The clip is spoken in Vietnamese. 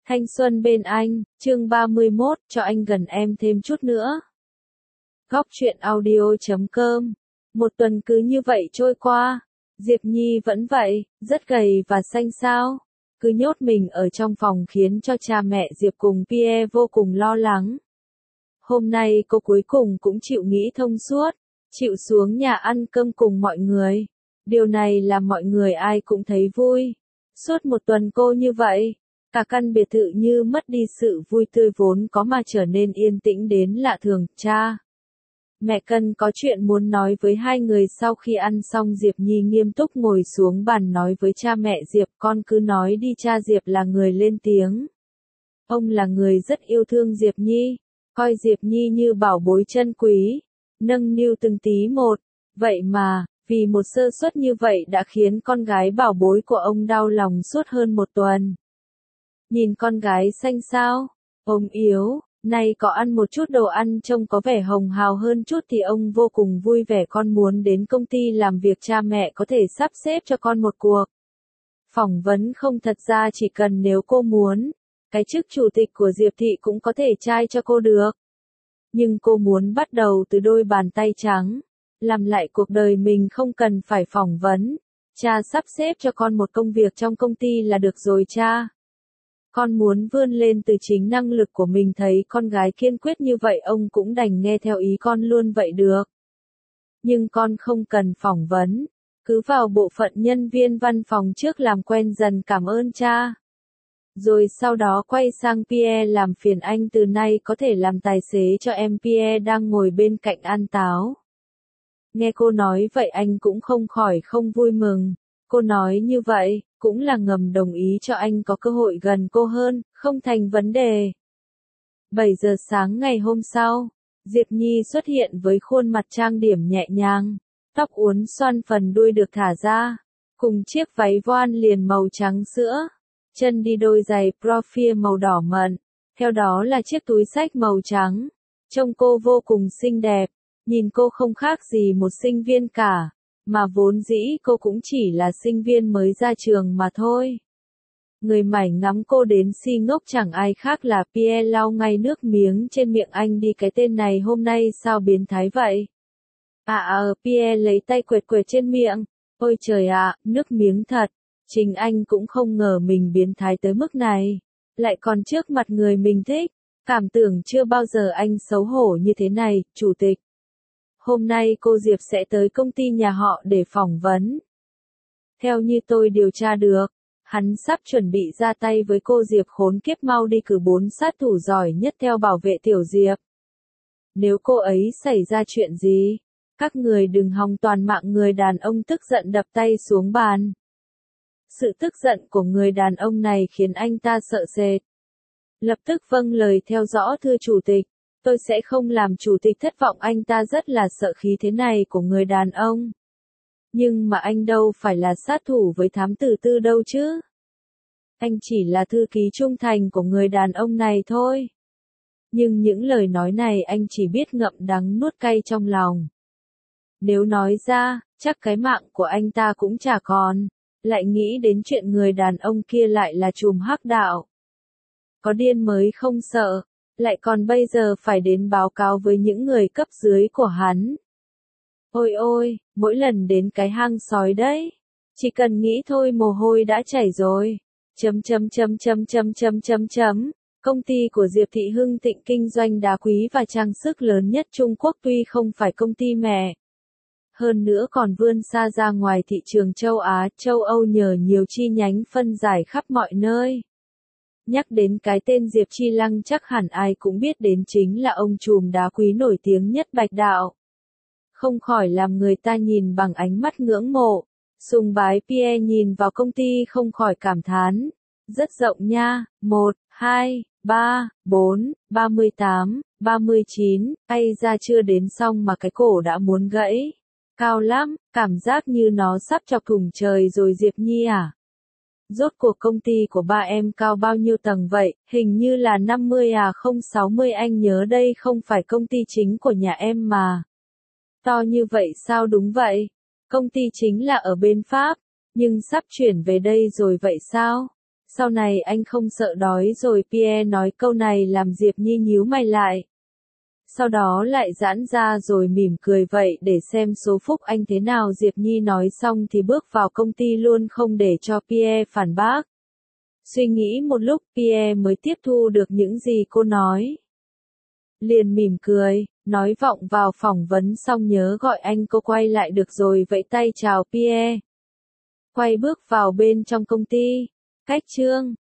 Thanh xuân bên anh, chương 31, cho anh gần em thêm chút nữa. Góc truyện audio.com. Một tuần cứ như vậy trôi qua, Diệp Nhi vẫn vậy, rất gầy và xanh xao, cứ nhốt mình ở trong phòng khiến cho cha mẹ Diệp cùng Pierre vô cùng lo lắng. Hôm nay cô cuối cùng cũng chịu nghĩ thông suốt, chịu xuống nhà ăn cơm cùng mọi người. Điều này làm mọi người ai cũng thấy vui. Suốt một tuần cô như vậy, cả căn biệt thự như mất đi sự vui tươi vốn có mà trở nên yên tĩnh đến lạ thường. Cha, mẹ Cân có chuyện muốn nói với hai người. Sau khi ăn xong, Diệp Nhi nghiêm túc ngồi xuống bàn nói với cha mẹ Diệp. Con cứ nói đi. Cha Diệp là người lên tiếng. Ông là người rất yêu thương Diệp Nhi, coi Diệp Nhi như bảo bối chân quý, nâng niu từng tí một. Vậy mà, vì một sơ suất như vậy đã khiến con gái bảo bối của ông đau lòng suốt hơn một tuần. Nhìn con gái xanh xao, ốm yếu, nay có ăn một chút đồ ăn trông có vẻ hồng hào hơn chút thì ông vô cùng vui vẻ. Con muốn đến công ty làm việc, cha mẹ có thể sắp xếp cho con một cuộc phỏng vấn không? Thật ra chỉ cần nếu cô muốn, cái chức chủ tịch của Diệp Thị cũng có thể trao cho cô được. Nhưng cô muốn bắt đầu từ đôi bàn tay trắng, làm lại cuộc đời mình không cần phải phỏng vấn. Cha sắp xếp cho con một công việc trong công ty là được rồi cha. Con muốn vươn lên từ chính năng lực của mình. Thấy con gái kiên quyết như vậy, ông cũng đành nghe theo ý con luôn vậy được. Nhưng con không cần phỏng vấn, cứ vào bộ phận nhân viên văn phòng trước làm quen dần. Cảm ơn cha. Rồi sau đó quay sang Pierre, làm phiền anh từ nay có thể làm tài xế cho em. Pierre đang ngồi bên cạnh ăn táo. Nghe cô nói vậy anh cũng không khỏi không vui mừng. Cô nói như vậy, cũng là ngầm đồng ý cho anh có cơ hội gần cô hơn, không thành vấn đề. 7 giờ sáng ngày hôm sau, Diệp Nhi xuất hiện với khuôn mặt trang điểm nhẹ nhàng, tóc uốn xoăn, phần đuôi được thả ra, cùng chiếc váy voan liền màu trắng sữa, chân đi đôi giày profile màu đỏ mận, theo đó là chiếc túi xách màu trắng. Trông cô vô cùng xinh đẹp, nhìn cô không khác gì một sinh viên cả, mà vốn dĩ cô cũng chỉ là sinh viên mới ra trường mà thôi. Người mải ngắm cô đến si ngốc, chẳng ai khác là Pierre. Lau ngay nước miếng trên miệng anh đi. Cái tên này hôm nay sao biến thái vậy? Pierre lấy tay quệt quệt trên miệng. Ôi trời ạ, nước miếng thật. Chính anh cũng không ngờ mình biến thái tới mức này. Lại còn trước mặt người mình thích. Cảm tưởng chưa bao giờ anh xấu hổ như thế này. Chủ tịch, hôm nay cô Diệp sẽ tới công ty nhà họ để phỏng vấn. Theo như tôi điều tra được, hắn sắp chuẩn bị ra tay với cô Diệp. Khốn kiếp, mau đi cử 4 sát thủ giỏi nhất theo bảo vệ tiểu Diệp. Nếu cô ấy xảy ra chuyện gì, các người đừng hòng toàn mạng. Người đàn ông tức giận đập tay xuống bàn. Sự tức giận của người đàn ông này khiến anh ta sợ sệt. Lập tức vâng lời theo rõ. Thưa chủ tịch, tôi sẽ không làm chủ tịch thất vọng. Anh ta rất là sợ khí thế này của người đàn ông. Nhưng mà anh đâu phải là sát thủ với thám tử tư đâu chứ. Anh chỉ là thư ký trung thành của người đàn ông này thôi. Nhưng những lời nói này anh chỉ biết ngậm đắng nuốt cay trong lòng. Nếu nói ra, chắc cái mạng của anh ta cũng chả còn. Lại nghĩ đến chuyện người đàn ông kia lại là trùm hắc đạo. Có điên mới không sợ, lại còn bây giờ phải đến báo cáo với những người cấp dưới của hắn. Ôi ôi, mỗi lần đến cái hang sói đấy, chỉ cần nghĩ thôi mồ hôi đã chảy rồi. Công ty của Diệp Thị Hưng Thịnh kinh doanh đá quý và trang sức lớn nhất Trung Quốc, tuy không phải công ty mẹ, hơn nữa còn vươn xa ra ngoài thị trường châu Á, châu Âu nhờ nhiều chi nhánh phân giải khắp mọi nơi. Nhắc đến cái tên Diệp Chi Lăng chắc hẳn ai cũng biết đến, chính là ông trùm đá quý nổi tiếng nhất Bạch Đạo. Không khỏi làm người ta nhìn bằng ánh mắt ngưỡng mộ, sùng bái. Pierre nhìn vào công ty không khỏi cảm thán. Rất rộng nha, 1, 2, 3, 4, 38, 39, ay ra chưa đến xong mà cái cổ đã muốn gãy. Cao lắm, cảm giác như nó sắp chọc thủng trời rồi. Diệp Nhi à? Rốt cuộc công ty của ba em cao bao nhiêu tầng vậy? Hình như là 50 không 60. Anh nhớ đây không phải công ty chính của nhà em mà. To như vậy sao? Đúng vậy. Công ty chính là ở bên Pháp, nhưng sắp chuyển về đây rồi vậy sao? Sau này anh không sợ đói rồi. Pierre nói câu này làm Diệp Nhi nhíu mày lại. Sau đó lại giãn ra rồi mỉm cười, vậy để xem số phúc anh thế nào. Diệp Nhi nói xong thì bước vào công ty luôn, không để cho Pierre phản bác. Suy nghĩ một lúc Pierre mới tiếp thu được những gì cô nói. Liền mỉm cười, nói vọng vào phỏng vấn xong nhớ gọi anh. Cô quay lại được rồi vẫy tay chào Pierre. Quay bước vào bên trong công ty. Cách chương